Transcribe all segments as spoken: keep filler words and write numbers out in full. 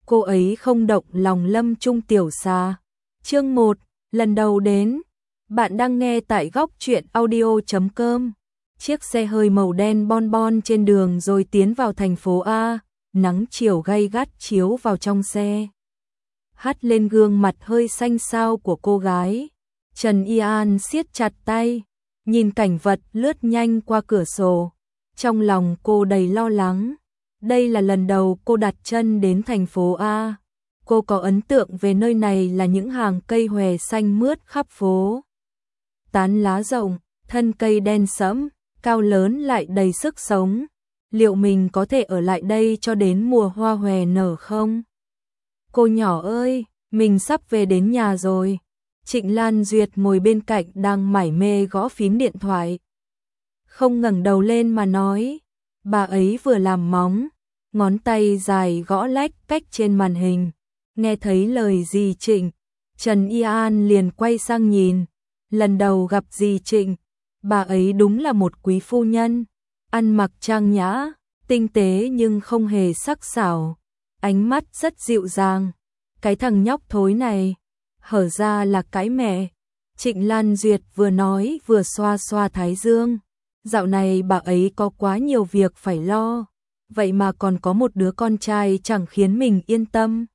cô ấy không động lòng Lâm Trung Tiểu Xà. Chương một, lần đầu đến. Bạn đang nghe tại góc truyện audio chấm com. Chiếc xe hơi màu đen bon bon trên đường rồi tiến vào thành phố A, nắng chiều gay gắt chiếu vào trong xe. Hắt lên gương mặt hơi xanh xao của cô gái. Trần Y An siết chặt tay, nhìn cảnh vật lướt nhanh qua cửa sổ. Trong lòng cô đầy lo lắng. Đây là lần đầu cô đặt chân đến thành phố A. Cô có ấn tượng về nơi này là những hàng cây hòe xanh mướt khắp phố. Tán lá rộng, thân cây đen sẫm, cao lớn lại đầy sức sống. Liệu mình có thể ở lại đây cho đến mùa hoa hòe nở không? Cô nhỏ ơi, mình sắp về đến nhà rồi. Trịnh Lan Duyệt ngồi bên cạnh đang mải mê gõ phím điện thoại. Không ngẩng đầu lên mà nói. Bà ấy vừa làm móng, ngón tay dài gõ lách cách trên màn hình. Nghe thấy lời dì Trịnh, Trần Y An liền quay sang nhìn. Lần đầu gặp dì Trịnh, bà ấy đúng là một quý phu nhân. Ăn mặc trang nhã, tinh tế nhưng không hề sắc sảo. Ánh mắt rất dịu dàng. Cái thằng nhóc thối này, hở ra là cái mẹ. Trịnh Lan Duyệt vừa nói vừa xoa xoa thái dương. Dạo này bà ấy có quá nhiều việc phải lo, vậy mà còn có một đứa con trai chẳng khiến mình yên tâm.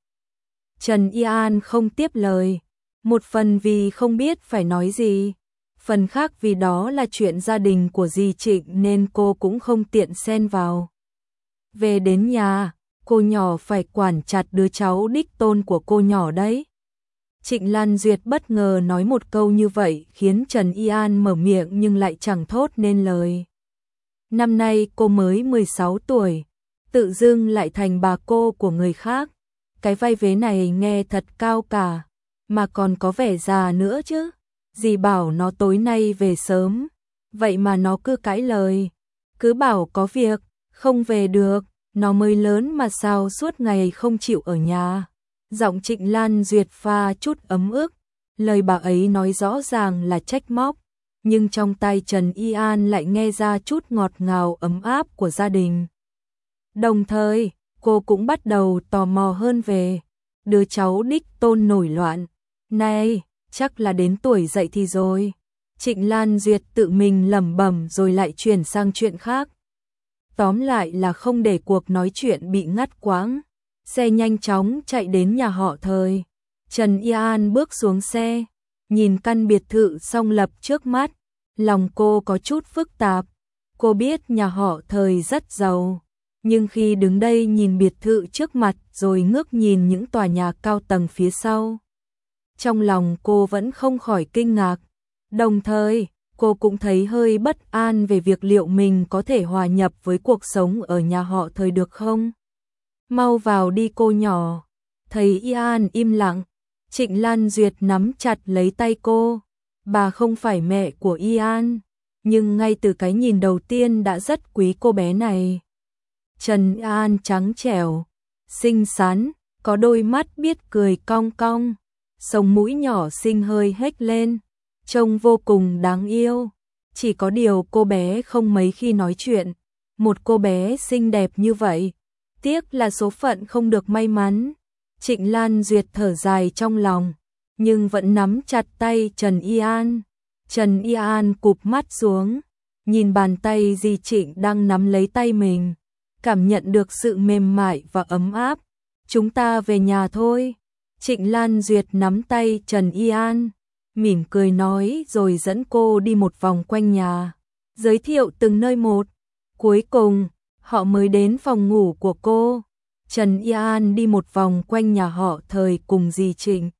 Trần Y An không tiếp lời, một phần vì không biết phải nói gì, phần khác vì đó là chuyện gia đình của dì Trịnh nên cô cũng không tiện xen vào. Về đến nhà, cô nhỏ phải quản chặt đứa cháu đích tôn của cô nhỏ đấy. Trịnh Lan Duyệt bất ngờ nói một câu như vậy khiến Trần Y An mở miệng nhưng lại chẳng thốt nên lời. Năm nay cô mới mười sáu tuổi, tự dưng lại thành bà cô của người khác. Cái vai vế này nghe thật cao cả, mà còn có vẻ già nữa chứ. Dì bảo nó tối nay về sớm, vậy mà nó cứ cãi lời. Cứ bảo có việc, không về được, nó mới lớn mà sao suốt ngày không chịu ở nhà. Giọng Trịnh Lan Duyệt pha chút ấm ức, lời bà ấy nói rõ ràng là trách móc, nhưng trong tai Trần Y An lại nghe ra chút ngọt ngào ấm áp của gia đình. Đồng thời, cô cũng bắt đầu tò mò hơn về đứa cháu đích tôn nổi loạn. Này, chắc là đến tuổi dậy thì rồi. Trịnh Lan Duyệt tự mình lẩm bẩm rồi lại chuyển sang chuyện khác. Tóm lại là không để cuộc nói chuyện bị ngắt quãng. Xe nhanh chóng chạy đến nhà họ Thời. Trần Y An bước xuống xe, nhìn căn biệt thự song lập trước mắt, lòng cô có chút phức tạp. Cô biết nhà họ Thời rất giàu, nhưng khi đứng đây nhìn biệt thự trước mặt rồi ngước nhìn những tòa nhà cao tầng phía sau, trong lòng cô vẫn không khỏi kinh ngạc. Đồng thời, cô cũng thấy hơi bất an về việc liệu mình có thể hòa nhập với cuộc sống ở nhà họ Thời được không? Mau vào đi cô nhỏ. Thấy Y An im lặng, Trịnh Lan Duyệt nắm chặt lấy tay cô. Bà không phải mẹ của Y An, nhưng ngay từ cái nhìn đầu tiên đã rất quý cô bé này. Trần Y An trắng trẻo, xinh xắn, có đôi mắt biết cười cong cong, sống mũi nhỏ xinh hơi hếch lên, trông vô cùng đáng yêu. Chỉ có điều cô bé không mấy khi nói chuyện. Một cô bé xinh đẹp như vậy, tiếc là số phận không được may mắn. Trịnh Lan Duyệt thở dài trong lòng, nhưng vẫn nắm chặt tay Trần Y An. Trần Y An cụp mắt xuống, nhìn bàn tay dì Trịnh đang nắm lấy tay mình, cảm nhận được sự mềm mại và ấm áp. Chúng ta về nhà thôi. Trịnh Lan Duyệt nắm tay Trần Y An, mỉm cười nói rồi dẫn cô đi một vòng quanh nhà, giới thiệu từng nơi một. Cuối cùng, họ mới đến phòng ngủ của cô. Trần Y An đi một vòng quanh nhà họ Thời cùng dì Trịnh.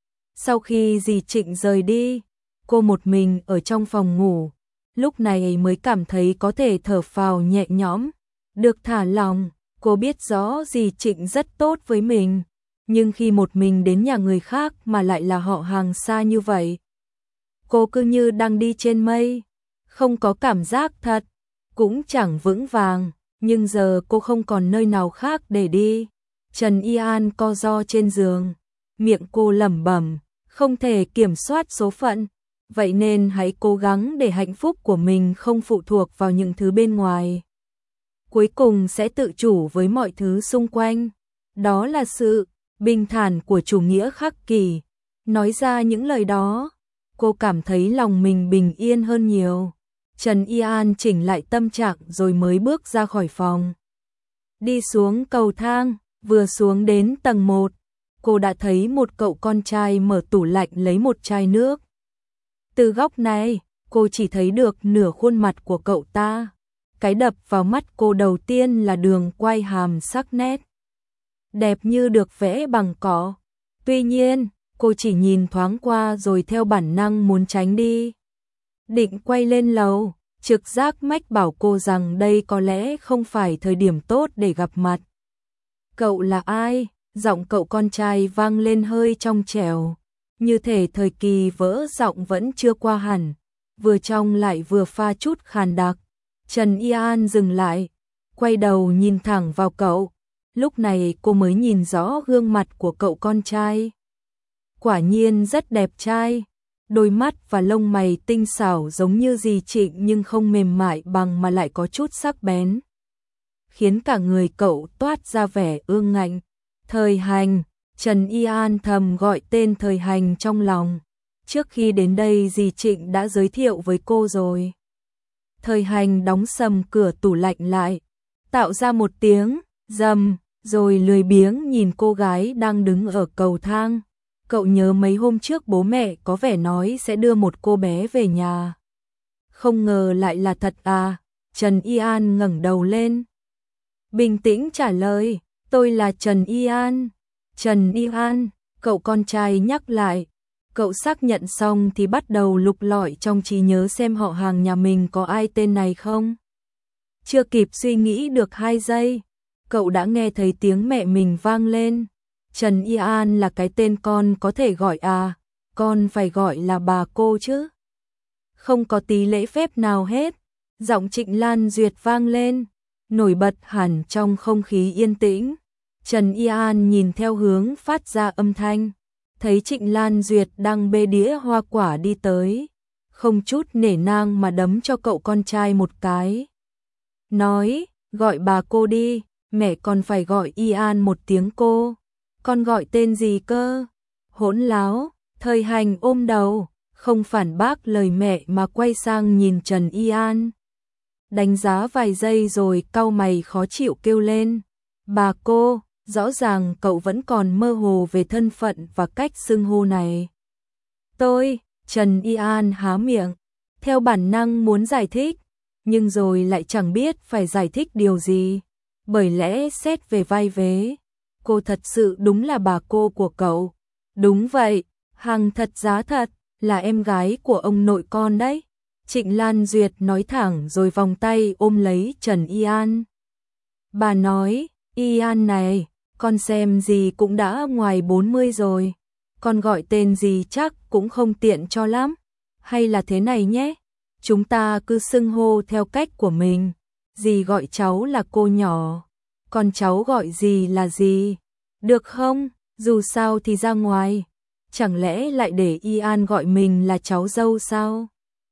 Sau khi dì Trịnh rời đi, cô một mình ở trong phòng ngủ. Lúc này mới cảm thấy có thể thở phào nhẹ nhõm, được thả lòng. Cô biết rõ dì Trịnh rất tốt với mình, nhưng khi một mình đến nhà người khác mà lại là họ hàng xa như vậy, cô cứ như đang đi trên mây, không có cảm giác thật, cũng chẳng vững vàng. Nhưng giờ cô không còn nơi nào khác để đi. Trần Y An co ro trên giường, miệng cô lẩm bẩm, không thể kiểm soát số phận, vậy nên hãy cố gắng để hạnh phúc của mình không phụ thuộc vào những thứ bên ngoài. Cuối cùng sẽ tự chủ với mọi thứ xung quanh. Đó là sự bình thản của chủ nghĩa khắc kỷ. Nói ra những lời đó, cô cảm thấy lòng mình bình yên hơn nhiều. Trần Y An chỉnh lại tâm trạng rồi mới bước ra khỏi phòng. Đi xuống cầu thang, vừa xuống đến tầng một, cô đã thấy một cậu con trai mở tủ lạnh lấy một chai nước. Từ góc này, cô chỉ thấy được nửa khuôn mặt của cậu ta. Cái đập vào mắt cô đầu tiên là đường quai hàm sắc nét, đẹp như được vẽ bằng cỏ. Tuy nhiên, cô chỉ nhìn thoáng qua rồi theo bản năng muốn tránh đi. Định quay lên lầu, trực giác mách bảo cô rằng đây có lẽ không phải thời điểm tốt để gặp mặt. Cậu là ai? Giọng cậu con trai vang lên hơi trong trẻo, như thể thời kỳ vỡ giọng vẫn chưa qua hẳn, vừa trong lại vừa pha chút khàn đặc. Trần Y An dừng lại, quay đầu nhìn thẳng vào cậu. Lúc này cô mới nhìn rõ gương mặt của cậu con trai. Quả nhiên rất đẹp trai, đôi mắt và lông mày tinh xảo giống như dì Trịnh nhưng không mềm mại bằng mà lại có chút sắc bén, khiến cả người cậu toát ra vẻ ương ngạnh. Thời Hành, Trần Y An thầm gọi tên Thời Hành trong lòng. Trước khi đến đây dì Trịnh đã giới thiệu với cô rồi. Thời Hành đóng sầm cửa tủ lạnh lại, tạo ra một tiếng rầm, rồi lười biếng nhìn cô gái đang đứng ở cầu thang. Cậu nhớ mấy hôm trước bố mẹ có vẻ nói sẽ đưa một cô bé về nhà. Không ngờ lại là thật à? Trần Y An ngẩng đầu lên, bình tĩnh trả lời, tôi là Trần Y An. Trần Y An, cậu con trai nhắc lại. Cậu xác nhận xong thì bắt đầu lục lọi trong trí nhớ xem họ hàng nhà mình có ai tên này không. Chưa kịp suy nghĩ được hai giây, cậu đã nghe thấy tiếng mẹ mình vang lên. Trần Y An là cái tên con có thể gọi à, con phải gọi là bà cô chứ. Không có tí lễ phép nào hết. Giọng Trịnh Lan Duyệt vang lên, nổi bật hẳn trong không khí yên tĩnh. Trần Y An nhìn theo hướng phát ra âm thanh, thấy Trịnh Lan Duyệt đang bê đĩa hoa quả đi tới, không chút nể nang mà đấm cho cậu con trai một cái. Nói, gọi bà cô đi, mẹ còn phải gọi Y An một tiếng cô. Con gọi tên gì cơ? Hỗn láo. Thời Hành ôm đầu, không phản bác lời mẹ mà quay sang nhìn Trần Y An. Đánh giá vài giây rồi cau mày khó chịu kêu lên. Bà cô, rõ ràng cậu vẫn còn mơ hồ về thân phận và cách xưng hô này. Tôi, Trần Y An há miệng, theo bản năng muốn giải thích, nhưng rồi lại chẳng biết phải giải thích điều gì. Bởi lẽ xét về vai vế, cô thật sự đúng là bà cô của cậu. Đúng vậy, hàng thật giá thật, là em gái của ông nội con đấy. Trịnh Lan Duyệt nói thẳng rồi vòng tay ôm lấy Trần Y An. Bà nói, Y An này, con xem gì cũng đã ngoài bốn mươi rồi. Con gọi tên gì chắc cũng không tiện cho lắm. Hay là thế này nhé, chúng ta cứ xưng hô theo cách của mình. Dì gọi cháu là cô nhỏ, còn cháu gọi dì là gì, được không? Dù sao thì ra ngoài, chẳng lẽ lại để Y An gọi mình là cháu dâu sao?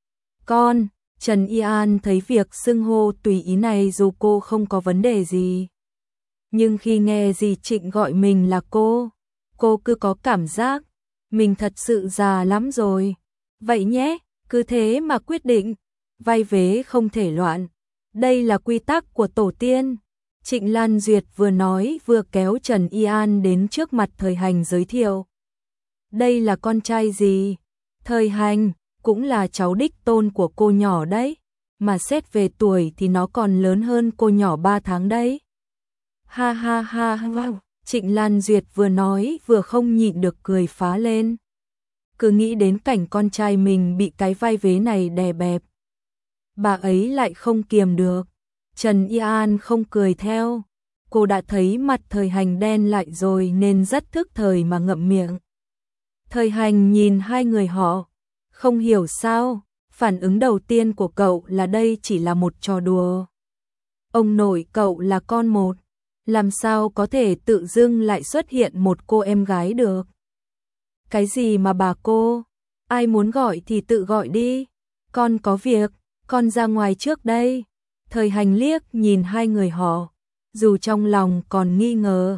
Con, Trần Y An thấy việc xưng hô tùy ý này dù cô không có vấn đề gì. Nhưng khi nghe dì Trịnh gọi mình là cô, cô cứ có cảm giác mình thật sự già lắm rồi. Vậy nhé, cứ thế mà quyết định, vai vế không thể loạn. Đây là quy tắc của tổ tiên. Trịnh Lan Duyệt vừa nói vừa kéo Trần Y An đến trước mặt Thời Hành giới thiệu. Đây là con trai gì? Thời Hành, cũng là cháu đích tôn của cô nhỏ đấy. Mà xét về tuổi thì nó còn lớn hơn cô nhỏ ba tháng đấy. Ha ha ha ha. Trịnh Lan Duyệt vừa nói vừa không nhịn được cười phá lên. Cứ nghĩ đến cảnh con trai mình bị cái vai vế này đè bẹp, bà ấy lại không kiềm được. Trần Y An không cười theo. Cô đã thấy mặt Thời Hành đen lại rồi nên rất thức thời mà ngậm miệng. Thời Hành nhìn hai người họ, không hiểu sao, phản ứng đầu tiên của cậu là đây chỉ là một trò đùa. Ông nội cậu là con một, làm sao có thể tự dưng lại xuất hiện một cô em gái được. Cái gì mà bà cô, ai muốn gọi thì tự gọi đi, con có việc, con ra ngoài trước đây. Thời Hành liếc nhìn hai người họ, dù trong lòng còn nghi ngờ,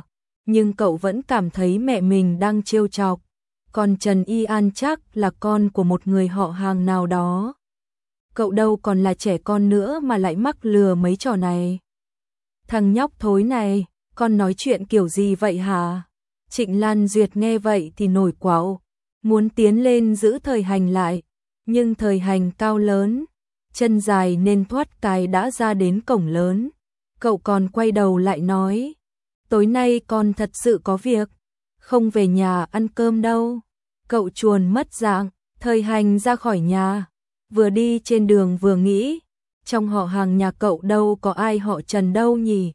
nhưng cậu vẫn cảm thấy mẹ mình đang trêu chọc. Còn Trần Y An chắc là con của một người họ hàng nào đó. Cậu đâu còn là trẻ con nữa mà lại mắc lừa mấy trò này. Thằng nhóc thối này, con nói chuyện kiểu gì vậy hả? Trịnh Lan Duyệt nghe vậy thì nổi quạo, muốn tiến lên giữ Thời Hành lại, nhưng Thời Hành cao lớn, chân dài nên thoát cái đã ra đến cổng lớn. Cậu còn quay đầu lại nói, tối nay con thật sự có việc, không về nhà ăn cơm đâu. Cậu chuồn mất dạng, Thời Hành ra khỏi nhà, vừa đi trên đường vừa nghĩ, trong họ hàng nhà cậu đâu có ai họ Trần đâu nhỉ.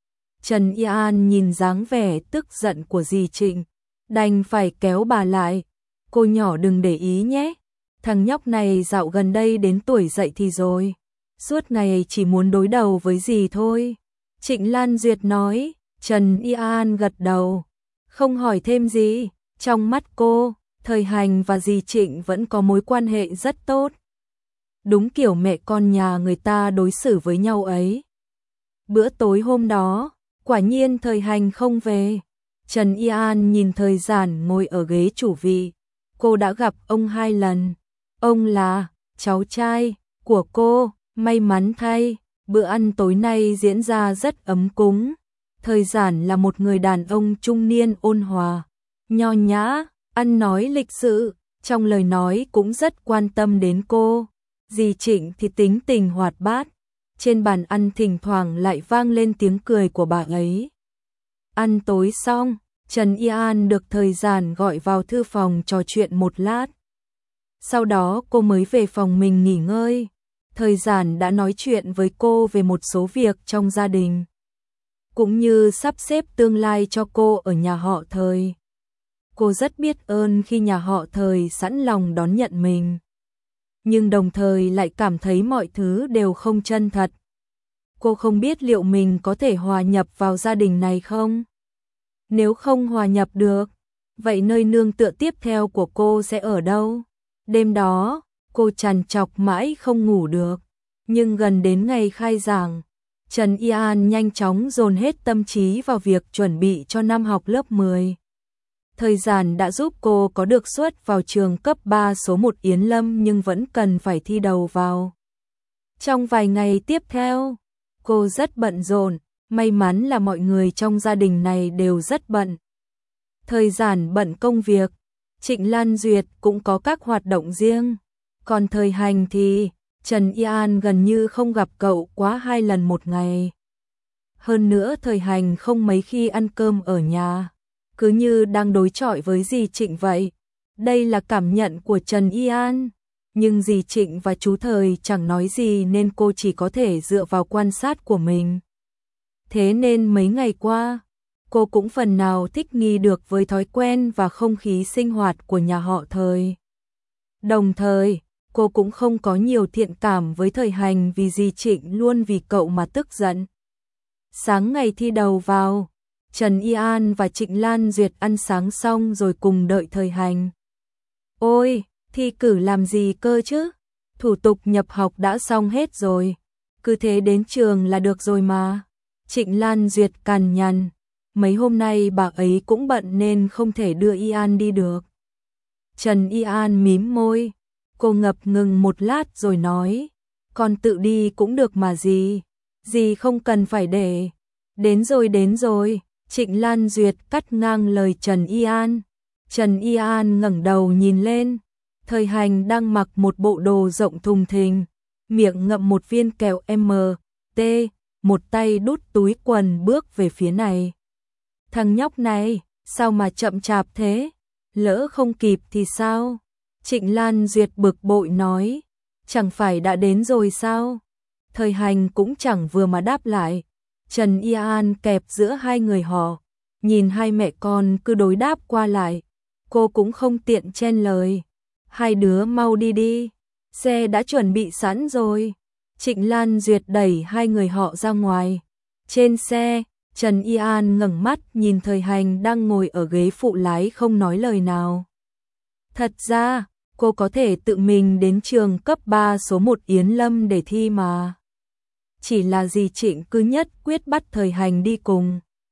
Trần Y An nhìn dáng vẻ tức giận của dì Trịnh, đành phải kéo bà lại, cô nhỏ đừng để ý nhé, thằng nhóc này dạo gần đây đến tuổi dậy thì rồi, suốt ngày chỉ muốn đối đầu với dì thôi. Trịnh Lan Duyệt nói. Trần Y An gật đầu, không hỏi thêm gì. Trong mắt cô, Thời Hành và dì Trịnh vẫn có mối quan hệ rất tốt. Đúng kiểu mẹ con nhà người ta đối xử với nhau ấy. Bữa tối hôm đó, quả nhiên Thời Hành không về. Trần Y An nhìn Thời Giản ngồi ở ghế chủ vị. Cô đã gặp ông hai lần. Ông là cháu trai của cô. May mắn thay, bữa ăn tối nay diễn ra rất ấm cúng. Thời Giản là một người đàn ông trung niên ôn hòa, nho nhã, ăn nói lịch sự, trong lời nói cũng rất quan tâm đến cô. Dì Trịnh thì tính tình hoạt bát, trên bàn ăn thỉnh thoảng lại vang lên tiếng cười của bà ấy. Ăn tối xong, Trần Y An được Thời Giản gọi vào thư phòng trò chuyện một lát. Sau đó cô mới về phòng mình nghỉ ngơi. Thời Giản đã nói chuyện với cô về một số việc trong gia đình, cũng như sắp xếp tương lai cho cô ở nhà họ Thời. Cô rất biết ơn khi nhà họ Thời sẵn lòng đón nhận mình, nhưng đồng thời lại cảm thấy mọi thứ đều không chân thật. Cô không biết liệu mình có thể hòa nhập vào gia đình này không? Nếu không hòa nhập được, vậy nơi nương tựa tiếp theo của cô sẽ ở đâu? Đêm đó, cô trằn trọc mãi không ngủ được, nhưng gần đến ngày khai giảng, Trần Y An nhanh chóng dồn hết tâm trí vào việc chuẩn bị cho năm học lớp mười. Thời Giản đã giúp cô có được suất vào trường cấp ba số một Yến Lâm nhưng vẫn cần phải thi đầu vào. Trong vài ngày tiếp theo, cô rất bận rộn, may mắn là mọi người trong gia đình này đều rất bận. Thời Giản bận công việc, Trịnh Lan Duyệt cũng có các hoạt động riêng, còn Thời Hành thì Trần Y An gần như không gặp cậu quá hai lần một ngày. Hơn nữa Thời Hành không mấy khi ăn cơm ở nhà, cứ như đang đối chọi với dì Trịnh vậy. Đây là cảm nhận của Trần Y An, nhưng dì Trịnh và chú Thời chẳng nói gì nên cô chỉ có thể dựa vào quan sát của mình. Thế nên mấy ngày qua, cô cũng phần nào thích nghi được với thói quen và không khí sinh hoạt của nhà họ Thời. Đồng thời, cô cũng không có nhiều thiện cảm với Thời Hành vì dì Trịnh luôn vì cậu mà tức giận. Sáng ngày thi đầu vào, Trần Y An và Trịnh Lan Duyệt ăn sáng xong rồi cùng đợi Thời Hành. Ôi, thi cử làm gì cơ chứ? Thủ tục nhập học đã xong hết rồi, cứ thế đến trường là được rồi mà. Trịnh Lan Duyệt cằn nhằn, mấy hôm nay bà ấy cũng bận nên không thể đưa Y An đi được. Trần Y An mím môi, cô ngập ngừng một lát rồi nói, con tự đi cũng được mà dì, dì không cần phải để. Đến rồi đến rồi, Trịnh Lan Duyệt cắt ngang lời Trần Y An. Trần Y An ngẩng đầu nhìn lên, Thời Hành đang mặc một bộ đồ rộng thùng thình, miệng ngậm một viên kẹo em tê, một tay đút túi quần bước về phía này. Thằng nhóc này, sao mà chậm chạp thế? Lỡ không kịp thì sao? Trịnh Lan Duyệt bực bội nói, chẳng phải đã đến rồi sao? Thời Hành cũng chẳng vừa mà đáp lại. Trần Y An kẹp giữa hai người họ, nhìn hai mẹ con cứ đối đáp qua lại, cô cũng không tiện chen lời. Hai đứa mau đi đi, xe đã chuẩn bị sẵn rồi. Trịnh Lan Duyệt đẩy hai người họ ra ngoài. Trên xe, Trần Y An ngẩng mắt nhìn Thời Hành đang ngồi ở ghế phụ lái không nói lời nào. Thật ra, cô có thể tự mình đến trường cấp ba số một Yến Lâm để thi mà. Chỉ là dì Trịnh cứ nhất quyết bắt Thời Hành đi cùng.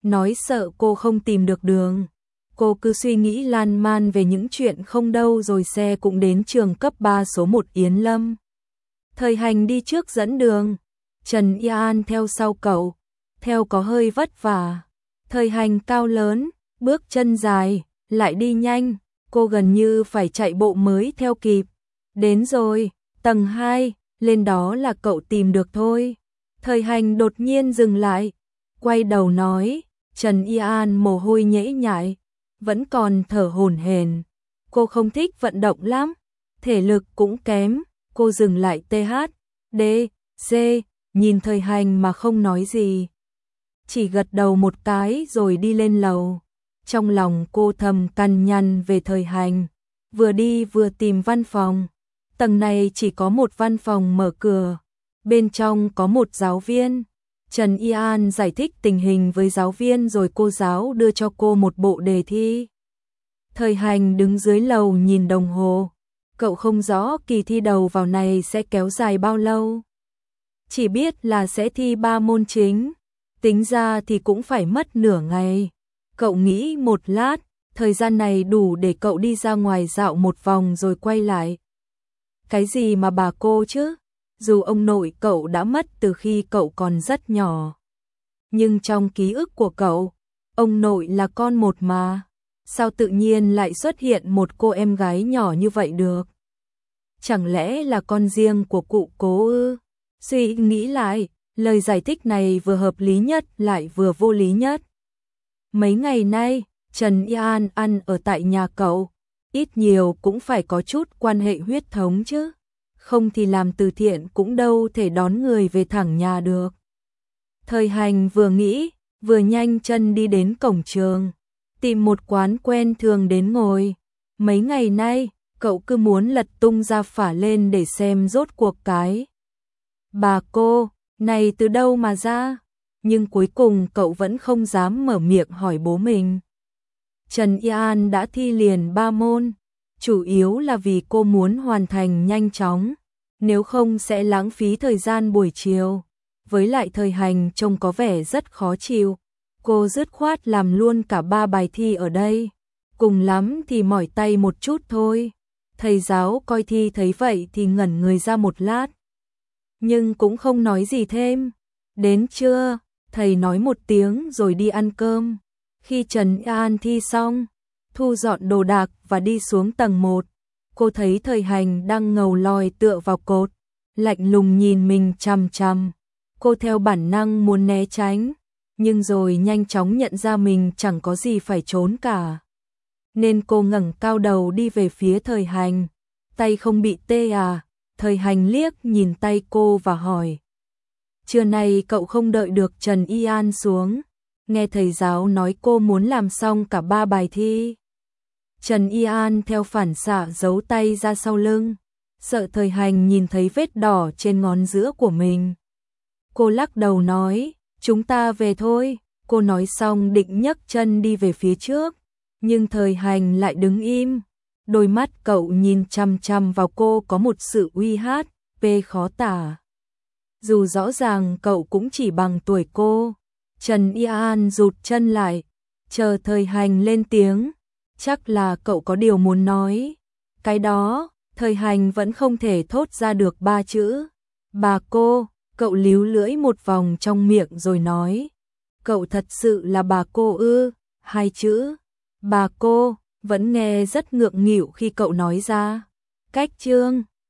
nói sợ cô không tìm được đường. Cô cứ suy nghĩ lan man về những chuyện không đâu rồi xe cũng đến trường cấp ba số một Yến Lâm. Thời Hành đi trước dẫn đường, Trần Y An theo sau cậu, theo có hơi vất vả. Thời Hành cao lớn, bước chân dài, lại đi nhanh, cô gần như phải chạy bộ mới theo kịp. Đến rồi, tầng hai, lên đó là cậu tìm được thôi. Thời Hành đột nhiên dừng lại, quay đầu nói, Trần Y An mồ hôi nhễ nhại, vẫn còn thở hổn hển. Cô không thích vận động lắm, thể lực cũng kém, cô dừng lại tê hát, đê, xê, nhìn Thời Hành mà không nói gì. Chỉ gật đầu một cái rồi đi lên lầu. Trong lòng cô thầm cằn nhằn về Thời Hành, vừa đi vừa tìm văn phòng. Tầng này chỉ có một văn phòng mở cửa, bên trong có một giáo viên. Trần Y An giải thích tình hình với giáo viên rồi cô giáo đưa cho cô một bộ đề thi. Thời Hành đứng dưới lầu nhìn đồng hồ, cậu không rõ kỳ thi đầu vào này sẽ kéo dài bao lâu. Chỉ biết là sẽ thi ba môn chính, tính ra thì cũng phải mất nửa ngày. Cậu nghĩ một lát, thời gian này đủ để cậu đi ra ngoài dạo một vòng rồi quay lại. Cái gì mà bà cô chứ? Dù ông nội cậu đã mất từ khi cậu còn rất nhỏ, nhưng trong ký ức của cậu, ông nội là con một mà. Sao tự nhiên lại xuất hiện một cô em gái nhỏ như vậy được? Chẳng lẽ là con riêng của cụ Cố ư? Suy nghĩ lại, lời giải thích này vừa hợp lý nhất lại vừa vô lý nhất. Mấy ngày nay, Trần Y An ăn ở tại nhà cậu, ít nhiều cũng phải có chút quan hệ huyết thống chứ. Không thì làm từ thiện cũng đâu thể đón người về thẳng nhà được. Thời Hành vừa nghĩ, vừa nhanh chân đi đến cổng trường, tìm một quán quen thường đến ngồi. Mấy ngày nay, cậu cứ muốn lật tung ra phả lên để xem rốt cuộc cái bà cô này từ đâu mà ra, nhưng cuối cùng cậu vẫn không dám mở miệng hỏi bố mình. Trần Y An đã thi liền ba môn, chủ yếu là vì cô muốn hoàn thành nhanh chóng, nếu không sẽ lãng phí thời gian buổi chiều. Với lại Thời Hành trông có vẻ rất khó chịu, cô dứt khoát làm luôn cả ba bài thi ở đây, cùng lắm thì mỏi tay một chút thôi. Thầy giáo coi thi thấy vậy thì ngẩn người ra một lát, nhưng cũng không nói gì thêm. Đến trưa, thầy nói một tiếng rồi đi ăn cơm. Khi Trần An thi xong, thu dọn đồ đạc và đi xuống tầng một, cô thấy Thời Hành đang ngầu lòi tựa vào cột, lạnh lùng nhìn mình chằm chằm. Cô theo bản năng muốn né tránh, nhưng rồi nhanh chóng nhận ra mình chẳng có gì phải trốn cả. Nên cô ngẩng cao đầu đi về phía Thời Hành. Tay không bị tê à? Thời Hành liếc nhìn tay cô và hỏi. Trưa nay cậu không đợi được Trần Y An xuống. Nghe thầy giáo nói cô muốn làm xong cả ba bài thi. Trần Y An theo phản xạ giấu tay ra sau lưng, sợ Thời Hành nhìn thấy vết đỏ trên ngón giữa của mình. Cô lắc đầu nói, chúng ta về thôi. Cô nói xong định nhấc chân đi về phía trước, nhưng Thời Hành lại đứng im. Đôi mắt cậu nhìn chằm chằm vào cô có một sự uy hát, pê khó tả. Dù rõ ràng cậu cũng chỉ bằng tuổi cô. Trần Y An rụt chân lại, chờ Thời Hành lên tiếng. Chắc là cậu có điều muốn nói. Cái đó, Thời Hành vẫn không thể thốt ra được ba chữ. Bà cô, cậu líu lưỡi một vòng trong miệng rồi nói. Cậu thật sự là bà cô ư? Hai chữ. Bà cô, vẫn nghe rất ngượng nghịu khi cậu nói ra. Cách chương